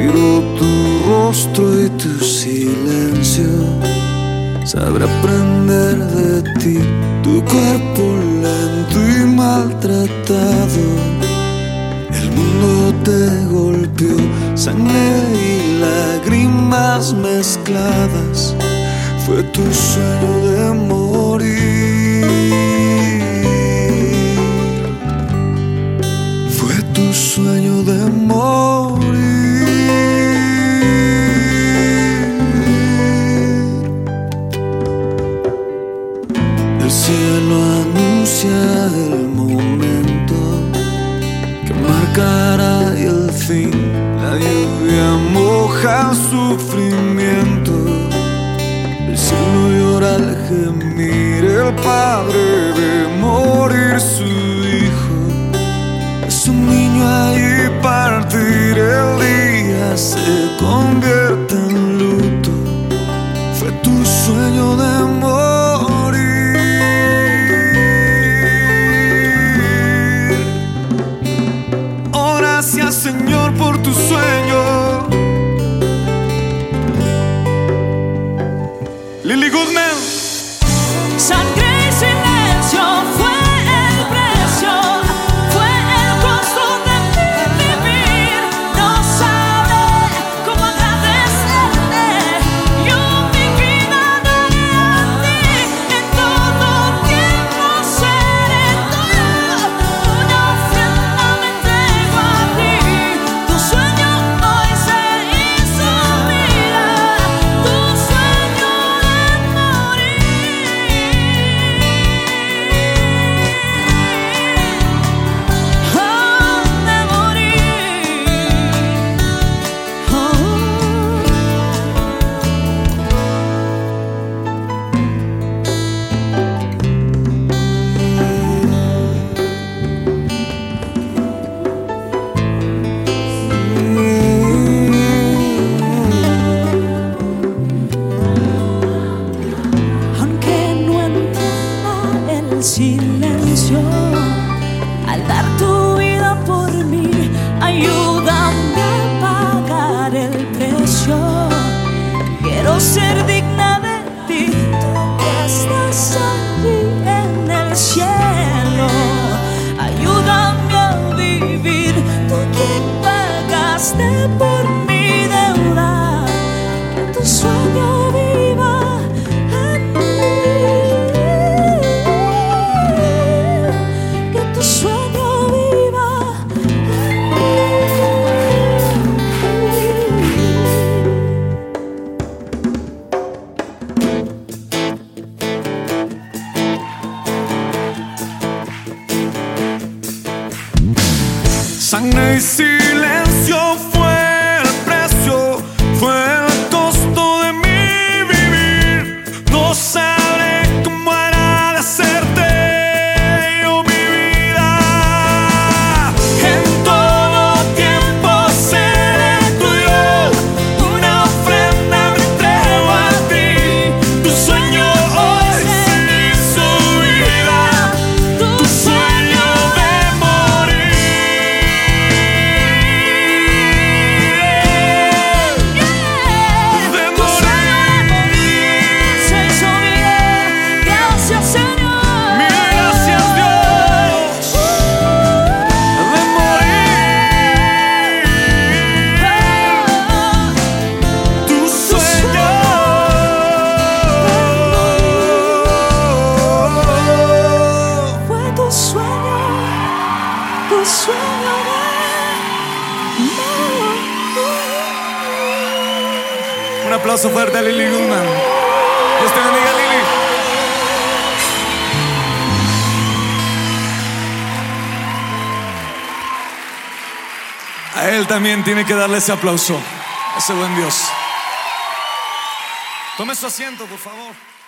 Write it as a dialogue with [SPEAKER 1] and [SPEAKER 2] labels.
[SPEAKER 1] Miro tu rostro y tu silencio, sabré aprender de ti. Tu cuerpo lento y maltratado, el mundo te golpeó, sangre y lágrimas mezcladas. Fue tu sueño de morir, fue tu sueño de morir. El cielo anuncia el momento que marcará el fin. La lluvia moja el sufrimiento, el cielo llora al gemir. El padre ve morir su hijo, es un niño ahí partir. El día se convierte en luto, fue tu sueño de morir. Oh, gracias Señor por tu sueño. Lily Goodman.
[SPEAKER 2] Sangre y silencio fue el precio, fue el costo de mi vivir. No sabré cómo agradecerte. Yo mi vida daré a ti. En todo tiempo seré tuyo. Una ofrenda me entrego a ti. Tu sueño hoy se hizo vida. Tu sueño silencio, al dar tu vida por mí, ayúdame a pagar el precio. Quiero ser digna de ti, tú que estás allí en el cielo. Ayúdame a vivir, tú que pagaste por mi deuda. Que tu sueño viva en mí.
[SPEAKER 1] Sangre y silencio fue el precio, fue el costo de mi vivir. No sabré cómo agradecerte yo mi vida. En todo tiempo seré tuyo, una ofrenda me entrego a ti. Tu sueño hoy se hizo vida, tu sueño de morir. Un aplauso fuerte a Lily Goodman. Dios te bendiga, Lily. A él también tiene que darle ese aplauso, a ese buen Dios. Tome su asiento, por favor.